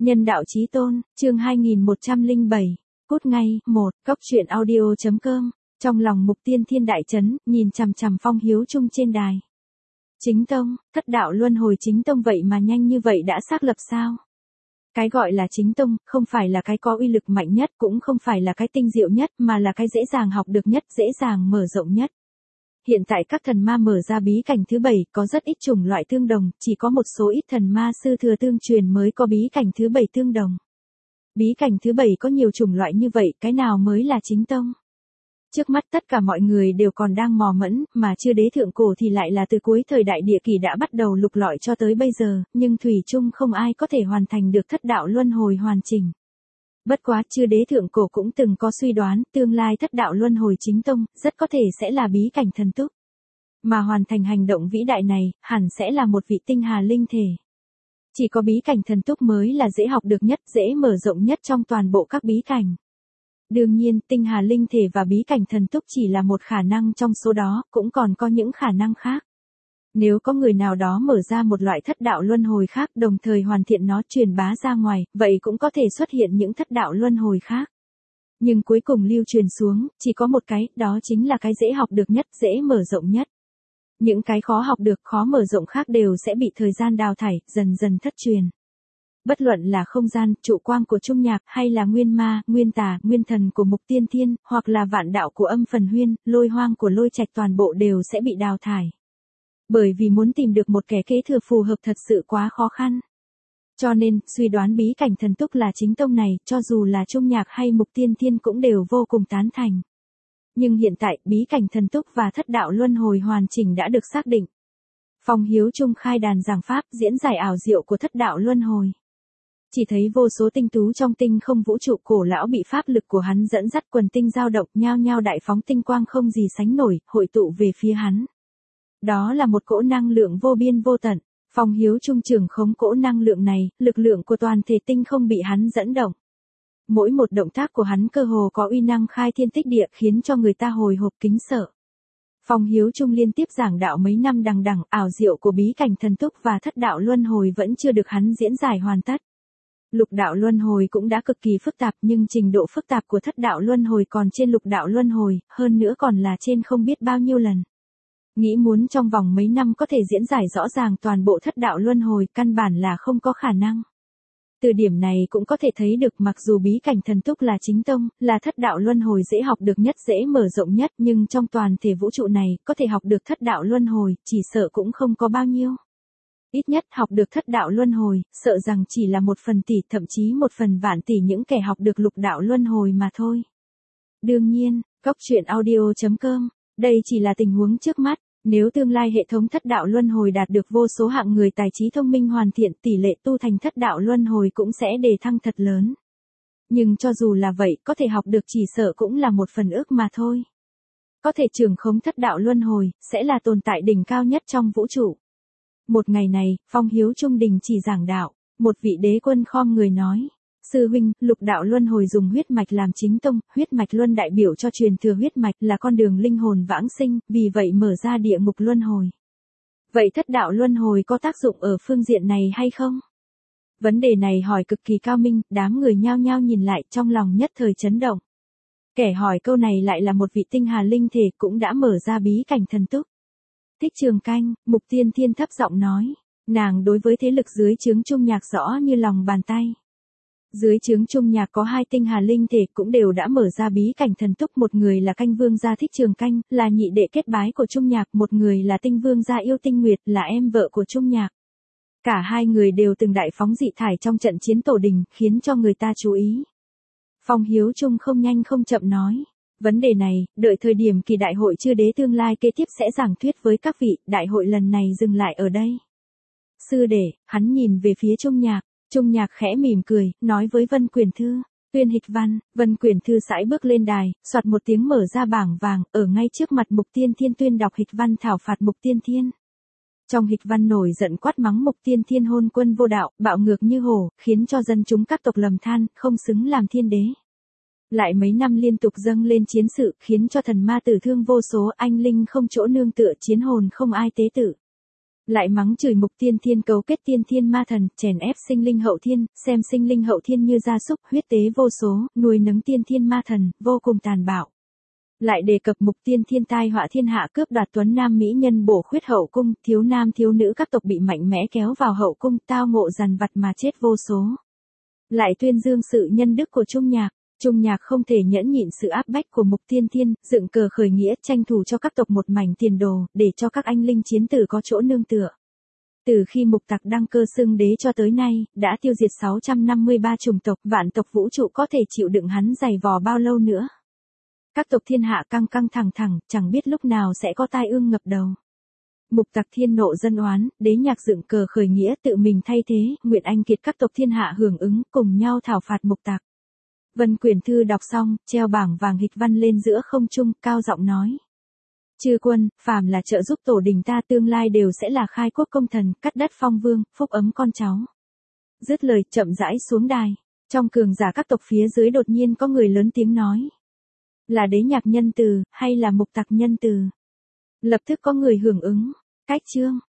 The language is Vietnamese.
Nhân đạo chí tôn, chương 2107. Cút ngay, 1, cóc truyện audio.com. Trong lòng Mục Tiên Thiên đại chấn, nhìn chằm chằm Phong Hiếu Trung trên đài. Chính tông, thất đạo luân hồi chính tông vậy mà nhanh như vậy đã xác lập sao? Cái gọi là chính tông, không phải là cái có uy lực mạnh nhất, cũng không phải là cái tinh diệu nhất, mà là cái dễ dàng học được nhất, dễ dàng mở rộng nhất. Hiện tại các thần ma mở ra bí cảnh thứ 7, có rất ít chủng loại tương đồng, chỉ có một số ít thần ma sư thừa tương truyền mới có bí cảnh thứ 7 tương đồng. Bí cảnh thứ 7 có nhiều chủng loại như vậy, cái nào mới là chính tông? Trước mắt tất cả mọi người đều còn đang mò mẫm, mà chưa đế thượng cổ thì lại là từ cuối thời đại địa kỳ đã bắt đầu lục lọi cho tới bây giờ, nhưng thủy chung không ai có thể hoàn thành được thất đạo luân hồi hoàn chỉnh. Bất quá chư đế thượng cổ cũng từng có suy đoán, tương lai thất đạo luân hồi chính tông, rất có thể sẽ là bí cảnh thần túc. Mà hoàn thành hành động vĩ đại này, hẳn sẽ là một vị tinh hà linh thể. Chỉ có bí cảnh thần túc mới là dễ học được nhất, dễ mở rộng nhất trong toàn bộ các bí cảnh. Đương nhiên, tinh hà linh thể và bí cảnh thần túc chỉ là một khả năng trong số đó, cũng còn có những khả năng khác. Nếu có người nào đó mở ra một loại thất đạo luân hồi khác đồng thời hoàn thiện nó truyền bá ra ngoài, vậy cũng có thể xuất hiện những thất đạo luân hồi khác. Nhưng cuối cùng lưu truyền xuống, chỉ có một cái, đó chính là cái dễ học được nhất, dễ mở rộng nhất. Những cái khó học được, khó mở rộng khác đều sẽ bị thời gian đào thải, dần dần thất truyền. Bất luận là không gian, trụ quang của Trung Nhạc, hay là nguyên ma, nguyên tà, nguyên thần của Mục Tiên Thiên, hoặc là vạn đạo của Âm Phần Huyên, lôi hoang của Lôi Trạch toàn bộ đều sẽ bị đào thải. Bởi vì muốn tìm được một kẻ kế thừa phù hợp thật sự quá khó khăn. Cho nên, suy đoán bí cảnh thần túc là chính tông này, cho dù là Trung Nhạc hay Mục Tiên Thiên cũng đều vô cùng tán thành. Nhưng hiện tại, bí cảnh thần túc và thất đạo luân hồi hoàn chỉnh đã được xác định. Phong Hiếu Trung khai đàn giảng pháp diễn giải ảo diệu của thất đạo luân hồi. Chỉ thấy vô số tinh tú trong tinh không vũ trụ cổ lão bị pháp lực của hắn dẫn dắt quần tinh dao động nhao nhao đại phóng tinh quang không gì sánh nổi, hội tụ về phía hắn. Đó là một cỗ năng lượng vô biên vô tận. Phong Hiếu Trung trưởng khống cỗ năng lượng này, lực lượng của toàn thể tinh không bị hắn dẫn động. Mỗi một động tác của hắn cơ hồ có uy năng khai thiên tích địa khiến cho người ta hồi hộp kính sợ. Phong Hiếu Trung liên tiếp giảng đạo mấy năm đằng đẵng, ảo diệu của bí cảnh thần túc và thất đạo luân hồi vẫn chưa được hắn diễn giải hoàn tất. Lục đạo luân hồi cũng đã cực kỳ phức tạp nhưng trình độ phức tạp của thất đạo luân hồi còn trên lục đạo luân hồi, hơn nữa còn là trên không biết bao nhiêu lần. Nghĩ muốn trong vòng mấy năm có thể diễn giải rõ ràng toàn bộ thất đạo luân hồi, căn bản là không có khả năng. Từ điểm này cũng có thể thấy được mặc dù bí cảnh thần túc là chính tông, là thất đạo luân hồi dễ học được nhất, dễ mở rộng nhất, nhưng trong toàn thể vũ trụ này, có thể học được thất đạo luân hồi, chỉ sợ cũng không có bao nhiêu. Ít nhất học được thất đạo luân hồi, sợ rằng chỉ là 1/1000 thậm chí 1/1,000,000,000 những kẻ học được lục đạo luân hồi mà thôi. Đương nhiên, cóc truyện audio.com, đây chỉ là tình huống trước mắt. Nếu tương lai hệ thống thất đạo luân hồi đạt được vô số hạng người tài trí thông minh hoàn thiện, tỷ lệ tu thành thất đạo luân hồi cũng sẽ đề thăng thật lớn. Nhưng cho dù là vậy, có thể học được chỉ sợ cũng là một phần ước mà thôi. Có thể trưởng khống thất đạo luân hồi, sẽ là tồn tại đỉnh cao nhất trong vũ trụ. Một ngày này, Phong Hiếu Trung đình chỉ giảng đạo, một vị đế quân khom người nói. Sư huynh, lục đạo luân hồi dùng huyết mạch làm chính tông, huyết mạch luân đại biểu cho truyền thừa huyết mạch là con đường linh hồn vãng sinh, vì vậy mở ra địa ngục luân hồi. Vậy thất đạo luân hồi có tác dụng ở phương diện này hay không? Vấn đề này hỏi cực kỳ cao minh, đám người nhao nhao nhìn lại trong lòng nhất thời chấn động. Kẻ hỏi câu này lại là một vị tinh hà linh thể cũng đã mở ra bí cảnh thần túc. Thích Trường Canh, Mục Tiên Thiên thấp giọng nói, nàng đối với thế lực dưới trướng Trung Nhạc rõ như lòng bàn tay. Dưới trướng Trung Nhạc có 2 tinh hà linh thể cũng đều đã mở ra bí cảnh thần túc, một người là Canh Vương gia Thích Trường Canh, là nhị đệ kết bái của Trung Nhạc, một người là Tinh Vương gia Yêu Tinh Nguyệt, là em vợ của Trung Nhạc. Cả hai người đều từng đại phóng dị thải trong trận chiến tổ đình, khiến cho người ta chú ý. Phong Hiếu Trung không nhanh không chậm nói, vấn đề này, đợi thời điểm kỳ đại hội chư đế tương lai kế tiếp sẽ giảng thuyết với các vị, đại hội lần này dừng lại ở đây. Sư đệ, hắn nhìn về phía Trung Nhạc. Trung Nhạc khẽ mỉm cười, nói với Vân Quyển Thư, tuyên hịch văn. Vân Quyển Thư sải bước lên đài, soạt một tiếng mở ra bảng vàng, ở ngay trước mặt Mục Tiên Thiên tuyên đọc hịch văn thảo phạt Mục Tiên Thiên. Trong hịch văn nổi giận quát mắng Mục Tiên Thiên hôn quân vô đạo, bạo ngược như hổ, khiến cho dân chúng các tộc lầm than, không xứng làm thiên đế. Lại mấy năm liên tục dâng lên chiến sự, khiến cho thần ma tử thương vô số, anh linh không chỗ nương tựa, chiến hồn không ai tế tự. Lại mắng chửi Mục Tiên Thiên cấu kết tiên thiên ma thần, chèn ép sinh linh hậu thiên, xem sinh linh hậu thiên như gia súc, huyết tế vô số, nuôi nấng tiên thiên ma thần, vô cùng tàn bạo. Lại đề cập Mục Tiên Thiên tai họa thiên hạ, cướp đoạt tuấn nam mỹ nhân, bổ khuyết hậu cung, thiếu nam thiếu nữ các tộc bị mạnh mẽ kéo vào hậu cung, tao ngộ dằn vặt mà chết vô số. Lại tuyên dương sự nhân đức của Trung Nhạc. Trung Nhạc không thể nhẫn nhịn sự áp bách của Mục Tiên Thiên, dựng cờ khởi nghĩa, tranh thủ cho các tộc một mảnh tiền đồ, để cho các anh linh chiến tử có chỗ nương tựa. Từ khi Mục Tặc đăng cơ xưng đế cho tới nay, đã tiêu diệt 653 chủng tộc, vạn tộc vũ trụ có thể chịu đựng hắn giày vò bao lâu nữa. Các tộc thiên hạ căng căng thẳng thẳng, chẳng biết lúc nào sẽ có tai ương ngập đầu. Mục Tặc thiên nộ dân oán, Đế Nhạc dựng cờ khởi nghĩa tự mình thay thế, nguyện anh kiệt các tộc thiên hạ hưởng ứng, cùng nhau thảo phạt Mục Tặc. Vân quyển thư đọc xong, treo bảng vàng hịch văn lên giữa không trung, cao giọng nói. Chư quân, phàm là trợ giúp tổ đình ta tương lai đều sẽ là khai quốc công thần, cắt đất phong vương, phúc ấm con cháu. Dứt lời, chậm rãi xuống đài. Trong cường giả các tộc phía dưới đột nhiên có người lớn tiếng nói. Là Đế Nhạc nhân từ, hay là Mục Tặc nhân từ? Lập tức có người hưởng ứng. Cách chương.